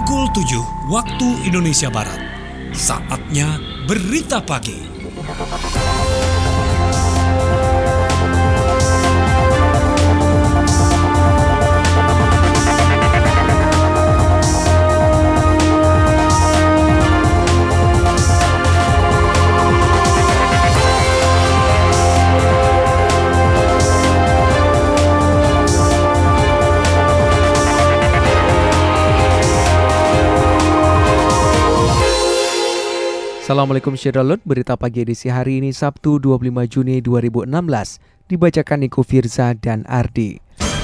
Pukul 7 waktu Indonesia Barat. Saatnya berita pagi. Assalamualaikum Syedalun, berita pagi edisi hari ini Sabtu 25 Juni 2016 dibacakan Niko Firza dan Ardi.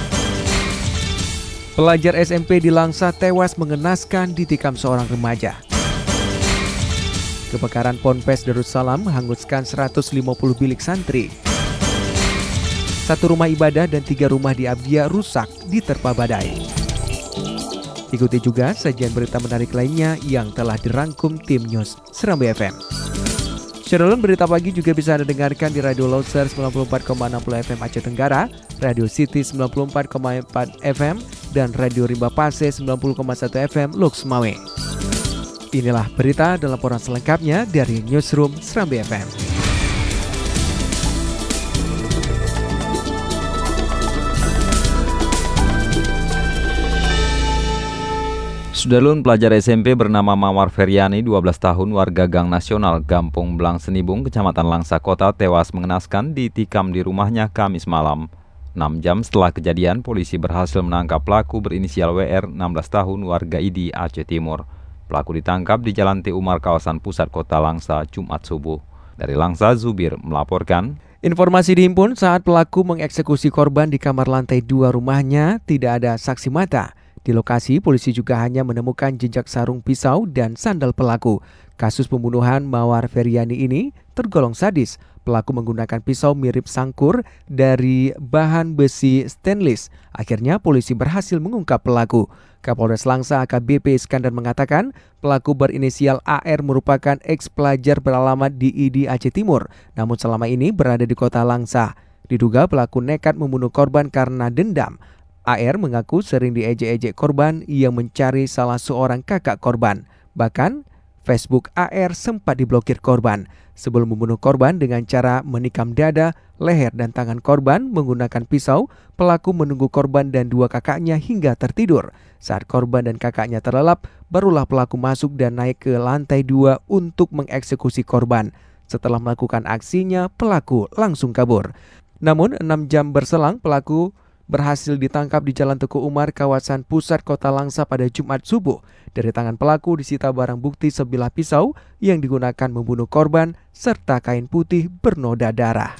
Pelajar SMP di Langsa tewas mengenaskan ditikam seorang remaja. Kebakaran Ponpes Darussalam menghanguskan 150 bilik santri. Satu rumah ibadah dan 3 rumah di Abdia rusak diterpa badai. Ikuti juga sajian berita menarik lainnya yang telah dirangkum tim News Serambi FM. Syedalun, berita pagi juga bisa Anda dengarkan di Radio Loser 94,60 FM Aceh Tenggara, Radio City 94,4 FM, dan Radio Rimba Pase 90,1 FM Lux Mawe. Inilah berita dan laporan selengkapnya dari Newsroom Serambi FM. Sudarlun, pelajar SMP bernama Mawar Feryani, 12 tahun, warga Gang Nasional, Gampung Blang Senibung, Kecamatan Langsa Kota, tewas mengenaskan ditikam di rumahnya Kamis malam. 6 jam setelah kejadian, polisi berhasil menangkap pelaku berinisial WR, 16 tahun, warga Idi, Aceh Timur. Pelaku ditangkap di Jalan T. Umar, kawasan pusat kota Langsa, Jumat subuh. Dari Langsa, Zubir melaporkan. Informasi dihimpun saat pelaku mengeksekusi korban di kamar lantai 2 rumahnya, tidak ada saksi mata. Di lokasi, polisi juga hanya menemukan jejak sarung pisau dan sandal pelaku. Kasus pembunuhan Mawar Feryani ini tergolong sadis. Pelaku menggunakan pisau mirip sangkur dari bahan besi stainless. Akhirnya polisi berhasil mengungkap pelaku. Kapolres Langsa AKBP Iskandar mengatakan pelaku berinisial AR merupakan ex-pelajar beralamat di ID Aceh Timur, namun selama ini berada di kota Langsa. Diduga pelaku nekat membunuh korban karena dendam. AR mengaku sering diejek-ejek korban yang mencari salah seorang kakak korban. Bahkan, Facebook AR sempat diblokir korban. Sebelum membunuh korban dengan cara menikam dada, leher, dan tangan korban menggunakan pisau, pelaku menunggu korban dan 2 kakaknya hingga tertidur. Saat korban dan kakaknya terlelap, barulah pelaku masuk dan naik ke lantai 2 untuk mengeksekusi korban. Setelah melakukan aksinya, pelaku langsung kabur. Namun, 6 jam berselang, pelaku berhasil ditangkap di Jalan Teguh Umar, kawasan pusat kota Langsa pada Jumat subuh. Dari tangan pelaku disita barang bukti sebilah pisau yang digunakan membunuh korban serta kain putih bernoda darah.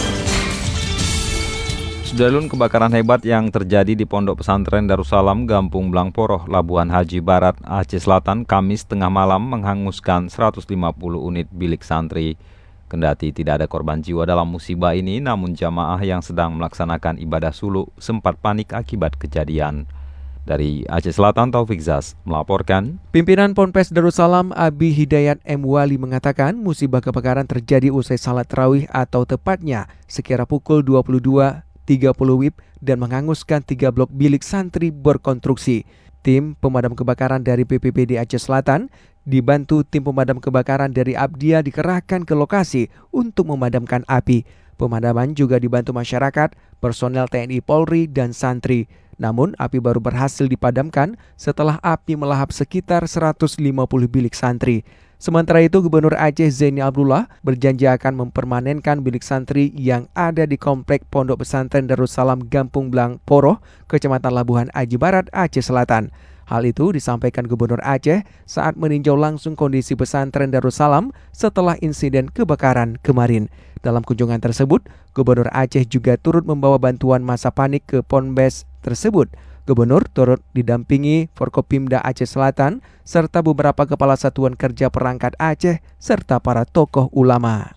Sudarlun, kebakaran hebat yang terjadi di Pondok Pesantren Darussalam, Gampung Blang Poroh, Labuhan Haji Barat, Aceh Selatan, Kamis tengah malam menghanguskan 150 unit bilik santri. Kendati tidak ada korban jiwa dalam musibah ini, namun jamaah yang sedang melaksanakan ibadah suluk sempat panik akibat kejadian. Dari Aceh Selatan, Taufik Zaz melaporkan. Pimpinan Ponpes Darussalam Abi Hidayat M. Wali mengatakan musibah kebakaran terjadi usai salat tarawih atau tepatnya sekira pukul 22.30 WIB dan menghanguskan 3 blok bilik santri berkonstruksi. Tim pemadam kebakaran dari BPBD Aceh Selatan dibantu tim pemadam kebakaran dari Abdia dikerahkan ke lokasi untuk memadamkan api. Pemadaman juga dibantu masyarakat, personel TNI Polri, dan santri. Namun api baru berhasil dipadamkan setelah api melahap sekitar 150 bilik santri. Sementara itu, Gubernur Aceh Zaini Abdullah berjanji akan mempermanenkan bilik santri yang ada di Komplek Pondok Pesantren Darussalam Gampung Blang Poroh, Kecamatan Labuhan Haji Barat, Aceh Selatan. Hal itu disampaikan Gubernur Aceh saat meninjau langsung kondisi pesantren Darussalam setelah insiden kebakaran kemarin. Dalam kunjungan tersebut, Gubernur Aceh juga turut membawa bantuan masa panik ke Ponpes tersebut. Gubernur turut didampingi Forkopimda Aceh Selatan serta beberapa kepala satuan kerja perangkat Aceh serta para tokoh ulama.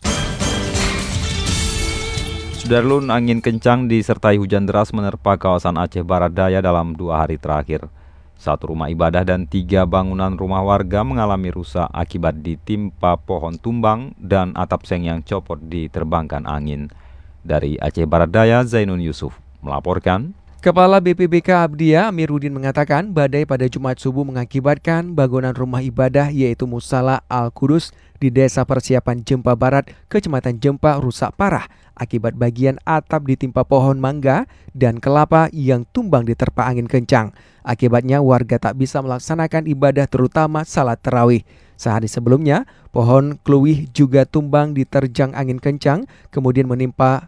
Sudarlun, angin kencang disertai hujan deras menerpa kawasan Aceh Barat Daya dalam 2 hari terakhir. 1 rumah ibadah dan 3 bangunan rumah warga mengalami rusak akibat ditimpa pohon tumbang dan atap seng yang copot diterbangkan angin. Dari Aceh Barat Daya, Zainun Yusuf melaporkan. Kepala BPBK Abdiya Amiruddin mengatakan badai pada Jumat subuh mengakibatkan bangunan rumah ibadah yaitu Musala Al-Qudus di Desa Persiapan Jempa Barat, Kecamatan Jempa rusak parah akibat bagian atap ditimpa pohon mangga dan kelapa yang tumbang diterpa angin kencang. Akibatnya warga tak bisa melaksanakan ibadah terutama salat tarawih. Sehari sebelumnya, pohon kluwih juga tumbang diterjang angin kencang kemudian menimpa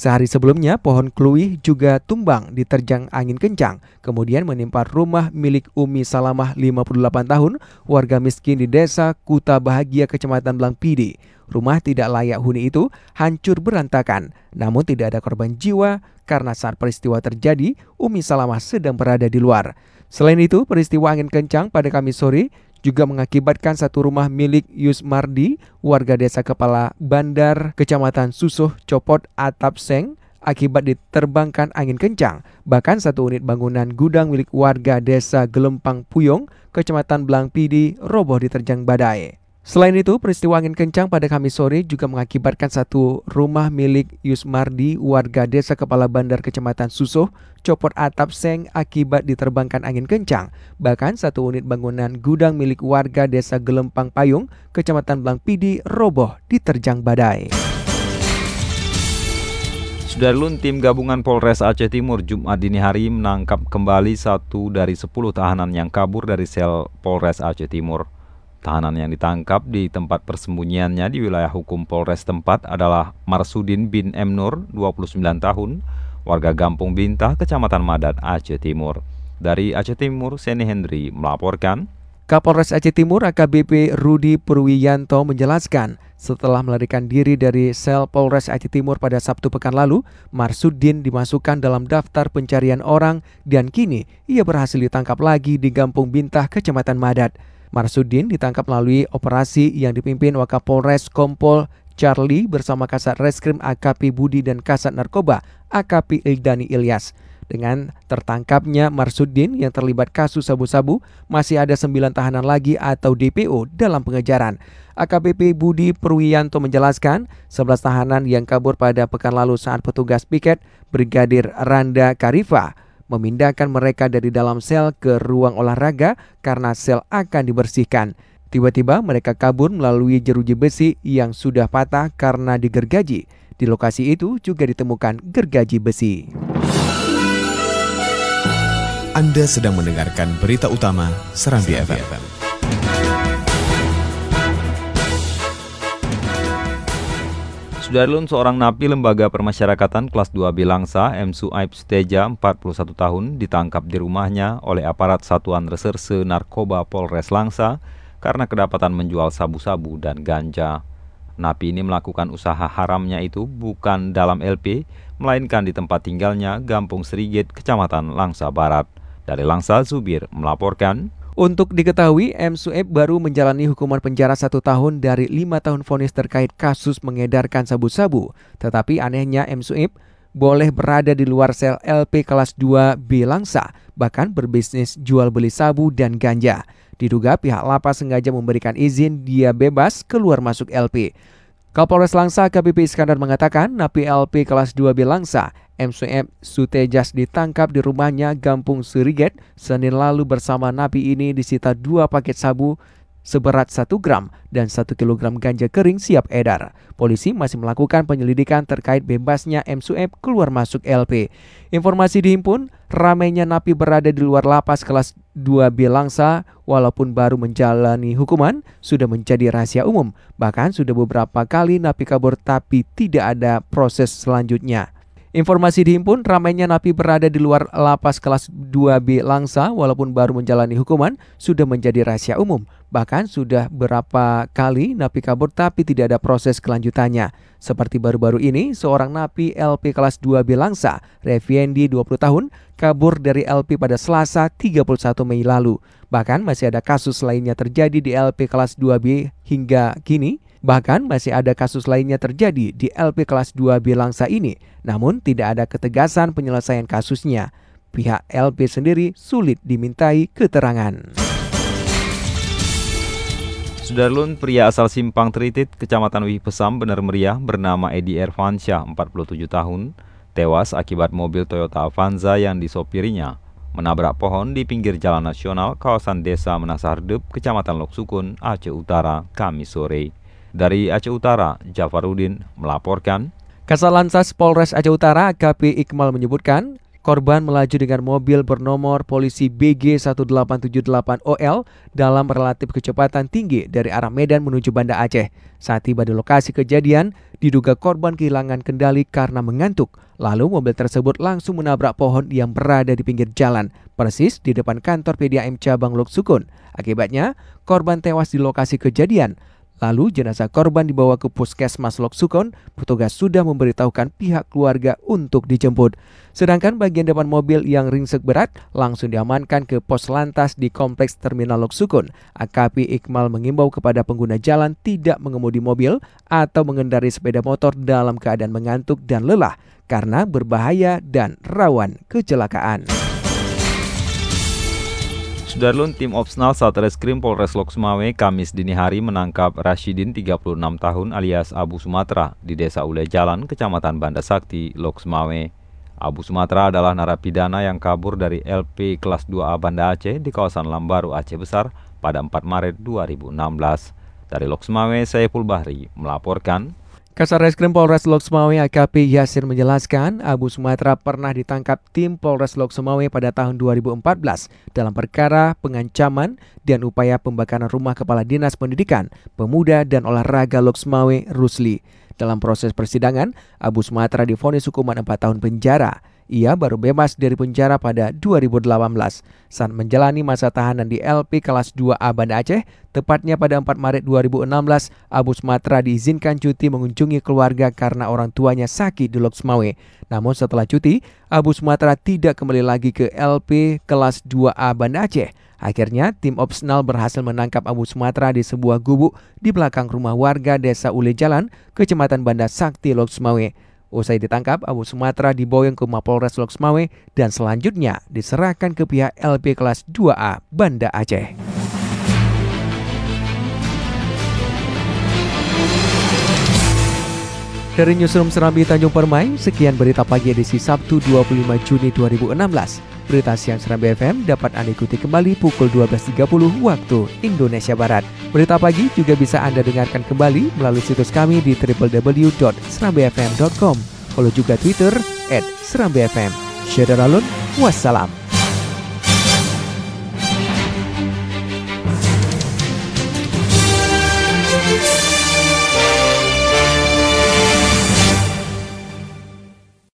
rumah milik Umi Salamah 58 tahun, warga miskin di Desa Kuta Bahagia, Kecamatan Blangpidi. Rumah tidak layak huni itu hancur berantakan, namun tidak ada korban jiwa karena saat peristiwa terjadi, Umi Salamah sedang berada di luar. Selain itu, peristiwa angin kencang pada Kamis sore juga mengakibatkan satu rumah milik Yusmardi, warga Desa Kepala Bandar, Kecamatan Susuh, copot atap seng akibat diterbangkan angin kencang. Bahkan satu unit bangunan gudang milik warga Desa Gelempang Puyong, Kecamatan Blangpidi, roboh diterjang badai. Selain itu, peristiwa angin kencang pada Kamis sore juga mengakibatkan satu rumah milik Yusmardi, warga Desa Kepala Bandar, Kecamatan Susuh, copot atap seng akibat diterbangkan angin kencang. Bahkan satu unit bangunan gudang milik warga Desa Gelempang Payung, Kecamatan Blangpidi, roboh diterjang badai. Sudarlun, tim gabungan Polres Aceh Timur Jumat dini hari menangkap kembali 1 dari 10 tahanan yang kabur dari sel Polres Aceh Timur. Tahanan yang ditangkap di tempat persembunyiannya di wilayah hukum Polres tempat adalah Marsudin bin M. Nur, 29 tahun, warga Gampung Bintah, Kecamatan Madat, Aceh Timur. Dari Aceh Timur, Seni Hendri melaporkan. Kapolres Aceh Timur AKBP Rudi Purwiyanto menjelaskan, setelah melarikan diri dari sel Polres Aceh Timur pada Sabtu pekan lalu, Marsudin dimasukkan dalam daftar pencarian orang dan kini ia berhasil ditangkap lagi di Gampung Bintah, Kecamatan Madat. Marsudin ditangkap melalui operasi yang dipimpin Wakapolres Kompol Charlie bersama Kasat Reskrim AKP Budi dan Kasat Narkoba AKP Ildani Ilyas. Dengan tertangkapnya Marsudin yang terlibat kasus sabu-sabu, masih ada 9 tahanan lagi atau DPO dalam pengejaran. AKBP Budi Purwiyanto menjelaskan, 11 tahanan yang kabur pada pekan lalu saat petugas piket Brigadir Randa Karifa memindahkan mereka dari dalam sel ke ruang olahraga karena sel akan dibersihkan. Tiba-tiba mereka kabur melalui jeruji besi yang sudah patah karena digergaji. Di lokasi itu juga ditemukan gergaji besi. Anda sedang mendengarkan berita utama Serambi FM. Sudarlun, seorang napi lembaga permasyarakatan kelas 2B Langsa, M. Suaib Suteja, 41 tahun, ditangkap di rumahnya oleh aparat Satuan Reserse Narkoba Polres Langsa karena kedapatan menjual sabu-sabu dan ganja. Napi ini melakukan usaha haramnya itu bukan dalam LP, melainkan di tempat tinggalnya Gampung Serigit, Kecamatan Langsa Barat. Dari Langsa, Zubir melaporkan. Untuk diketahui, M. Sueb baru menjalani hukuman penjara 1 tahun dari 5 tahun vonis terkait kasus mengedarkan sabu-sabu. Tetapi anehnya M. Sueb boleh berada di luar sel LP kelas 2B Langsa, bahkan berbisnis jual beli sabu dan ganja. Diduga pihak lapas sengaja memberikan izin dia bebas keluar masuk LP. Kapolres Langsa AKBP Iskandar mengatakan napi LP kelas 2B Langsa M. Sueb Sutejas ditangkap di rumahnya Gampung Seriget Senin lalu. Bersama napi ini disita 2 paket sabu seberat 1 gram dan 1 kilogram ganja kering siap edar. Polisi masih melakukan penyelidikan terkait bebasnya M. Sueb keluar masuk LP. Informasi dihimpun, ramainya napi berada di luar lapas kelas 2B Langsa walaupun baru menjalani hukuman sudah menjadi rahasia umum. Bahkan sudah beberapa kali napi kabur tapi tidak ada proses selanjutnya. Informasi dihimpun, ramainya napi berada di luar lapas kelas 2B Langsa walaupun baru menjalani hukuman sudah menjadi rahasia umum. Bahkan sudah berapa kali napi kabur tapi tidak ada proses kelanjutannya. Seperti baru-baru ini, seorang napi LP kelas 2B Langsa, Reviendi 20 tahun, kabur dari LP pada Selasa 31 Mei lalu. Bahkan masih ada kasus lainnya terjadi di LP kelas 2B hingga kini. Bahkan masih ada kasus lainnya terjadi di LP kelas 2B Langsa ini, namun tidak ada ketegasan penyelesaian kasusnya. Pihak LP sendiri sulit dimintai keterangan. Sudarlun, pria asal Simpang Tritit, Kecamatan Wih Pesam, Bener Meriah, bernama Edi Ervansyah, 47 tahun, tewas akibat mobil Toyota Avanza yang disopirinya menabrak pohon di pinggir jalan nasional kawasan Desa Menasardep, Kecamatan Lok Sukun, Aceh Utara, Kamis sore. Dari Aceh Utara, Jafarudin melaporkan. Kasalantas Polres Aceh Utara AKP Iqmal menyebutkan, korban melaju dengan mobil bernomor polisi BG 1878OL dalam relatif kecepatan tinggi dari arah Medan menuju Banda Aceh. Saat tiba di lokasi kejadian, diduga korban kehilangan kendali karena mengantuk. Lalu mobil tersebut langsung menabrak pohon yang berada di pinggir jalan, persis di depan kantor PDAM cabang Lok Sukun. Akibatnya, korban tewas di lokasi kejadian. Lalu jenazah korban dibawa ke Puskesmas Lok Sukun, petugas sudah memberitahukan pihak keluarga untuk dijemput. Sedangkan bagian depan mobil yang ringsek berat langsung diamankan ke pos lantas di Kompleks Terminal Lok Sukun. AKP Iqmal mengimbau kepada pengguna jalan tidak mengemudi mobil atau mengendarai sepeda motor dalam keadaan mengantuk dan lelah karena berbahaya dan rawan kecelakaan. Sudarlun, tim Opsnal Satreskrim Polres Lok Sumawe Kamis dini hari menangkap Rashidin 36 tahun alias Abu Sumatra di Desa Ule Jalan, Kecamatan Banda Sakti, Lok Sumawe. Abu Sumatra adalah narapidana yang kabur dari LP kelas 2A Banda Aceh di kawasan Lambaru, Aceh Besar pada 4 Maret 2016. Dari Lok Sumawe, Saiful Bahri melaporkan. Kasarreskrim Polres Lok Sumawe AKP Yasir menjelaskan, Abu Sumatra pernah ditangkap tim Polres Lok Sumawe pada tahun 2014 dalam perkara pengancaman dan upaya pembakaran rumah Kepala Dinas Pendidikan, Pemuda dan Olahraga Lok Sumawe Rusli. Dalam proses persidangan, Abu Sumatra divonis hukuman 4 tahun penjara. Ia baru bebas dari penjara pada 2018 saat menjalani masa tahanan di LP kelas 2A Banda Aceh. Tepatnya pada 4 Maret 2016, Abu Sumatra diizinkan cuti mengunjungi keluarga karena orang tuanya sakit di Lok Sumawe. Namun setelah cuti, Abu Sumatra tidak kembali lagi ke LP kelas 2A Banda Aceh. Akhirnya, tim Opsnal berhasil menangkap Abu Sumatra di sebuah gubuk di belakang rumah warga Desa Ule Jalan, Kecamatan Banda Sakti, Lok Sumawe. Usai ditangkap, Abu Sumatra diboyong ke Mapolres Lok Sumawe dan selanjutnya diserahkan ke pihak LP kelas 2A Banda Aceh. Dari Newsroom Serambi Tanjung Permai, sekian berita pagi edisi Sabtu 25 Juni 2016. Berita siang Serambi FM dapat Anda ikuti kembali pukul 12.30 waktu Indonesia Barat. Berita pagi juga bisa Anda dengarkan kembali melalui situs kami di www.serambifm.com. Follow juga Twitter @serambifm. Syadaralun, wassalam.